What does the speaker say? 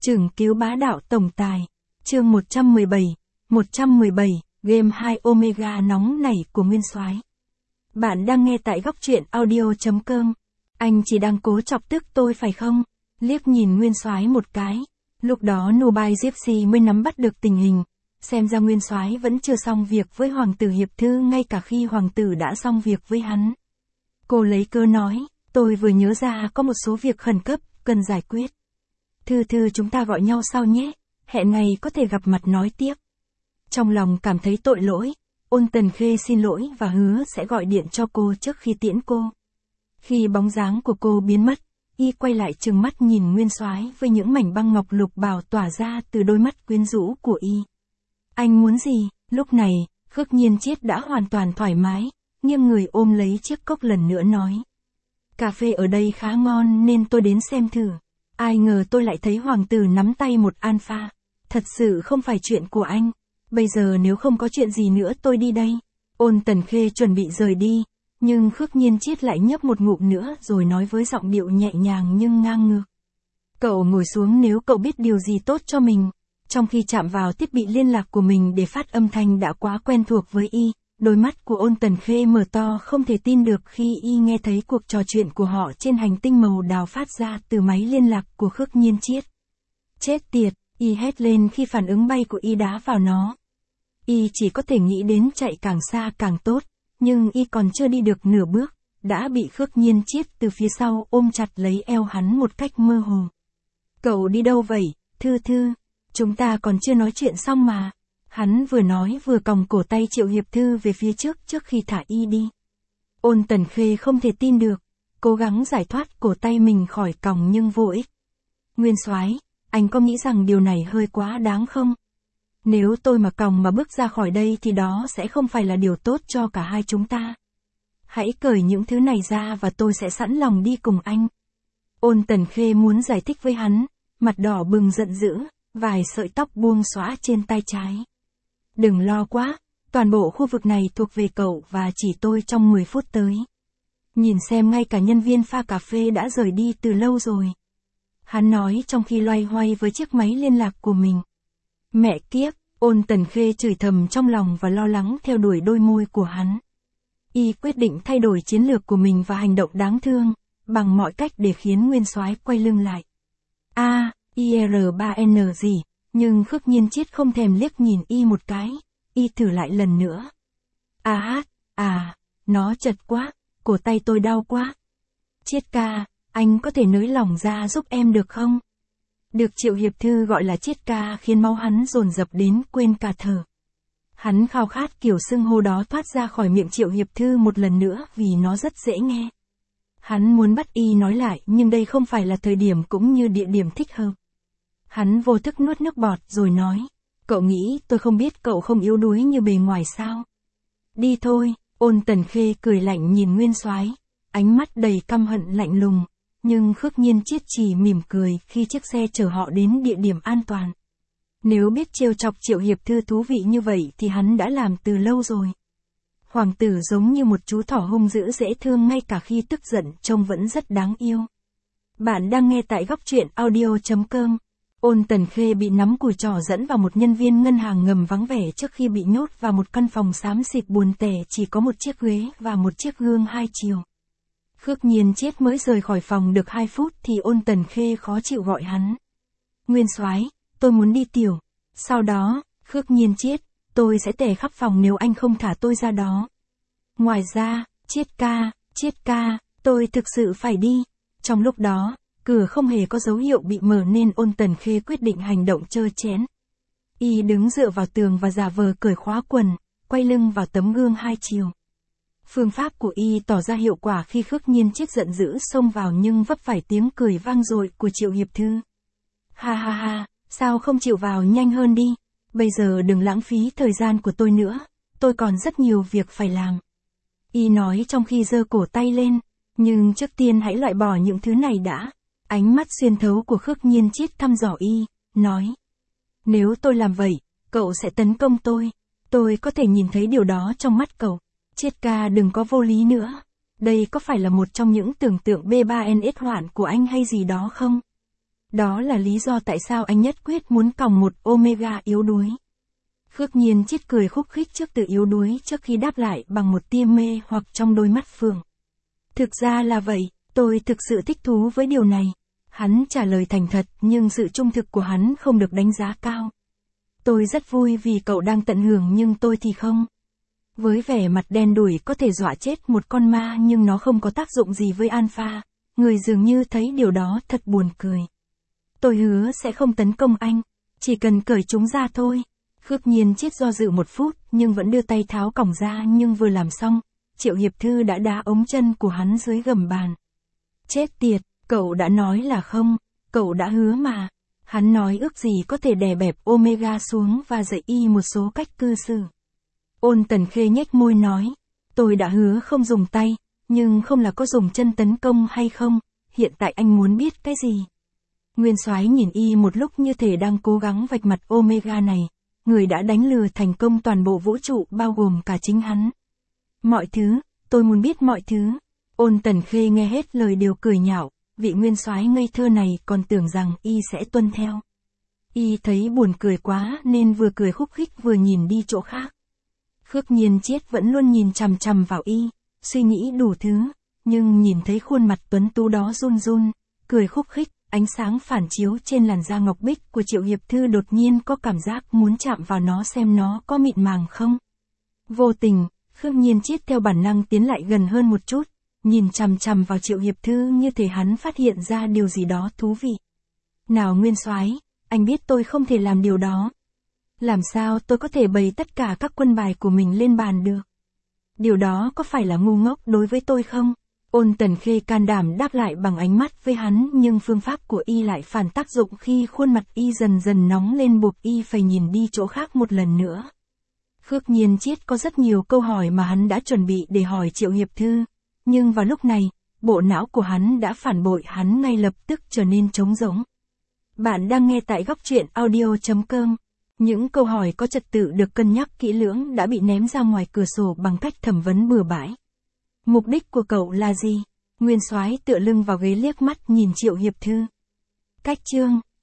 Chừng cứu bá đạo tổng tài. Chương 117, game 2 Omega nóng nảy của Nguyên Soái. Bạn đang nghe tại góc truyện audio.com. Anh chỉ đang cố chọc tức tôi phải không? Liếc nhìn Nguyên Soái một cái. Lúc đó Nubai Gypsy mới nắm bắt được tình hình. Xem ra Nguyên Soái vẫn chưa xong việc với Hoàng tử Hiệp Thư ngay cả khi Hoàng tử đã xong việc với hắn. Cô lấy cớ nói, tôi vừa nhớ ra có một số việc khẩn cấp, cần giải quyết. Thư chúng ta gọi nhau sau nhé, hẹn ngày có thể gặp mặt nói tiếp. Trong lòng cảm thấy tội lỗi, Ôn Tần Khê xin lỗi và hứa sẽ gọi điện cho cô trước khi tiễn cô. Khi bóng dáng của cô biến mất, y quay lại trừng mắt nhìn Nguyên Soái với những mảnh băng ngọc lục bào tỏa ra từ đôi mắt quyến rũ của y. Anh muốn gì? Lúc này, Khước Nhiên Chiết đã hoàn toàn thoải mái, nghiêng người ôm lấy chiếc cốc lần nữa nói. Cà phê ở đây khá ngon nên tôi đến xem thử. Ai ngờ tôi lại thấy hoàng tử nắm tay một alpha. Thật sự không phải chuyện của anh. Bây giờ nếu không có chuyện gì nữa tôi đi đây. Ôn Tần Khê chuẩn bị rời đi, nhưng Khước Nhiên Chiết lại nhấp một ngụm nữa rồi nói với giọng điệu nhẹ nhàng nhưng ngang ngược. Cậu ngồi xuống nếu cậu biết điều gì tốt cho mình. Trong khi chạm vào thiết bị liên lạc của mình để phát âm thanh đã quá quen thuộc với y, đôi mắt của Ôn Tần Khê mở to không thể tin được khi y nghe thấy cuộc trò chuyện của họ trên hành tinh màu đào phát ra từ máy liên lạc của Khước Nhiên Chiết. Chết tiệt, y hét lên khi phản ứng bay của y đá vào nó. Y chỉ có thể nghĩ đến chạy càng xa càng tốt, nhưng y còn chưa đi được nửa bước, đã bị Khước Nhiên Chiết từ phía sau ôm chặt lấy eo hắn một cách mơ hồ. Cậu đi đâu vậy, Thư? Chúng ta còn chưa nói chuyện xong mà. Hắn vừa nói vừa còng cổ tay Triệu Hiệp Thư về phía trước khi thả y đi. Ôn Tần Khê không thể tin được, cố gắng giải thoát cổ tay mình khỏi còng nhưng vô ích. Nguyên Soái, anh có nghĩ rằng điều này hơi quá đáng không? Nếu tôi mà còng mà bước ra khỏi đây thì đó sẽ không phải là điều tốt cho cả hai chúng ta. Hãy cởi những thứ này ra và tôi sẽ sẵn lòng đi cùng anh. Ôn Tần Khê muốn giải thích với hắn, mặt đỏ bừng giận dữ, vài sợi tóc buông xõa trên tay trái. Đừng lo quá, toàn bộ khu vực này thuộc về cậu và chỉ tôi trong 10 phút tới. Nhìn xem ngay cả nhân viên pha cà phê đã rời đi từ lâu rồi. Hắn nói trong khi loay hoay với chiếc máy liên lạc của mình. Mẹ kiếp, Ôn Tần Khê chửi thầm trong lòng và lo lắng theo đuổi đôi môi của hắn. Y quyết định thay đổi chiến lược của mình và hành động đáng thương, bằng mọi cách để khiến Nguyên Soái quay lưng lại. IR3N gì? Nhưng Khước Nhiên Chiết không thèm liếc nhìn y một cái, y thử lại lần nữa. Nó chật quá, cổ tay tôi đau quá. Chiết ca, anh có thể nới lỏng ra giúp em được không? Được Triệu Hiệp Thư gọi là Chiết ca khiến máu hắn dồn dập đến quên cả thở. Hắn khao khát kiểu xưng hô đó thoát ra khỏi miệng Triệu Hiệp Thư một lần nữa vì nó rất dễ nghe. Hắn muốn bắt y nói lại nhưng đây không phải là thời điểm cũng như địa điểm thích hợp. Hắn vô thức nuốt nước bọt rồi nói, cậu nghĩ tôi không biết cậu không yếu đuối như bề ngoài sao? Đi thôi, Ôn Tần Khê cười lạnh nhìn Nguyên Soái, ánh mắt đầy căm hận lạnh lùng, nhưng Khước Nhiên Chiết chỉ mỉm cười khi chiếc xe chở họ đến địa điểm an toàn. Nếu biết trêu chọc Triệu Hiệp Thư thú vị như vậy thì hắn đã làm từ lâu rồi. Hoàng tử giống như một chú thỏ hung dữ dễ thương ngay cả khi tức giận trông vẫn rất đáng yêu. Bạn đang nghe tại góc truyện audio.com. Ôn Tần Khê bị nắm cùi trỏ dẫn vào một nhân viên ngân hàng ngầm vắng vẻ trước khi bị nhốt vào một căn phòng xám xịt buồn tẻ chỉ có một chiếc ghế và một chiếc gương hai chiều. Khước Nhiên Chiết mới rời khỏi phòng được 2 phút thì Ôn Tần Khê khó chịu gọi hắn. Nguyên Soái, tôi muốn đi tiểu. Sau đó, Khước Nhiên Chiết, tôi sẽ tè khắp phòng nếu anh không thả tôi ra đó. Ngoài ra, Chiết ca, tôi thực sự phải đi. Trong lúc đó, cửa không hề có dấu hiệu bị mở nên Ôn Tần Khê quyết định hành động trơ trẽn. Y đứng dựa vào tường và giả vờ cởi khóa quần, quay lưng vào tấm gương hai chiều. Phương pháp của y tỏ ra hiệu quả khi Khước Nhiên Chiết giận dữ xông vào nhưng vấp phải tiếng cười vang dội của Triệu Hiệp Thư. Ha, sao không chịu vào nhanh hơn đi? Bây giờ đừng lãng phí thời gian của tôi nữa, tôi còn rất nhiều việc phải làm. Y nói trong khi giơ cổ tay lên, nhưng trước tiên hãy loại bỏ những thứ này đã. Ánh mắt xuyên thấu của Khước Nhiên Chiết thăm dò y, nói. Nếu tôi làm vậy, cậu sẽ tấn công tôi có thể nhìn thấy điều đó trong mắt cậu. Chiết ca đừng có vô lý nữa. Đây có phải là một trong những tưởng tượng B3NS hoạn của anh hay gì đó không? Đó là lý do tại sao anh nhất quyết muốn còng một Omega yếu đuối. Khước Nhiên Chiết cười khúc khích trước từ yếu đuối trước khi đáp lại bằng một tia mê hoặc trong đôi mắt phượng. Thực ra là vậy, tôi thực sự thích thú với điều này. Hắn trả lời thành thật nhưng sự trung thực của hắn không được đánh giá cao. Tôi rất vui vì cậu đang tận hưởng nhưng tôi thì không. Với vẻ mặt đen đủi có thể dọa chết một con ma nhưng nó không có tác dụng gì với Alpha. Người dường như thấy điều đó thật buồn cười. Tôi hứa sẽ không tấn công anh, chỉ cần cởi chúng ra thôi. Khước Nhiên Chiết do dự một phút nhưng vẫn đưa tay tháo còng ra nhưng vừa làm xong, Triệu Hiệp Thư đã đá ống chân của hắn dưới gầm bàn. Chết tiệt, cậu đã nói là không, cậu đã hứa mà. Hắn nói ước gì có thể đè bẹp Omega xuống và dạy y một số cách cư xử. Ôn Tần Khê nhếch môi nói, tôi đã hứa không dùng tay, nhưng không là có dùng chân tấn công hay không, hiện tại anh muốn biết cái gì. Nguyên Soái nhìn y một lúc như thể đang cố gắng vạch mặt Omega này, người đã đánh lừa thành công toàn bộ vũ trụ bao gồm cả chính hắn. Mọi thứ, tôi muốn biết mọi thứ. Ôn Tần Khê nghe hết lời đều cười nhạo, vị Nguyên Soái ngây thơ này còn tưởng rằng y sẽ tuân theo. Y thấy buồn cười quá nên vừa cười khúc khích vừa nhìn đi chỗ khác. Khước Nhiên Chiết vẫn luôn nhìn chằm chằm vào y, suy nghĩ đủ thứ, nhưng nhìn thấy khuôn mặt tuấn tú đó run run, cười khúc khích, ánh sáng phản chiếu trên làn da ngọc bích của Triệu Hiệp Thư đột nhiên có cảm giác muốn chạm vào nó xem nó có mịn màng không. Vô tình, Khước Nhiên Chiết theo bản năng tiến lại gần hơn một chút, nhìn chằm chằm vào Triệu Hiệp Thư như thể hắn phát hiện ra điều gì đó thú vị. Nào Nguyên Soái, anh biết tôi không thể làm điều đó. Làm sao tôi có thể bày tất cả các quân bài của mình lên bàn được? Điều đó có phải là ngu ngốc đối với tôi không? Ôn Tần Khê can đảm đáp lại bằng ánh mắt với hắn nhưng phương pháp của y lại phản tác dụng khi khuôn mặt y dần dần nóng lên buộc y phải nhìn đi chỗ khác một lần nữa. Khước Nhiên Chiết có rất nhiều câu hỏi mà hắn đã chuẩn bị để hỏi Triệu Hiệp Thư, nhưng vào lúc này, bộ não của hắn đã phản bội hắn ngay lập tức trở nên trống rỗng. Bạn đang nghe tại góc truyện audio.com. Những câu hỏi có trật tự được cân nhắc kỹ lưỡng đã bị ném ra ngoài cửa sổ bằng cách thẩm vấn bừa bãi. Mục đích của cậu là gì? Nguyên Soái tựa lưng vào ghế liếc mắt nhìn Triệu Hiệp Thư. Cách chương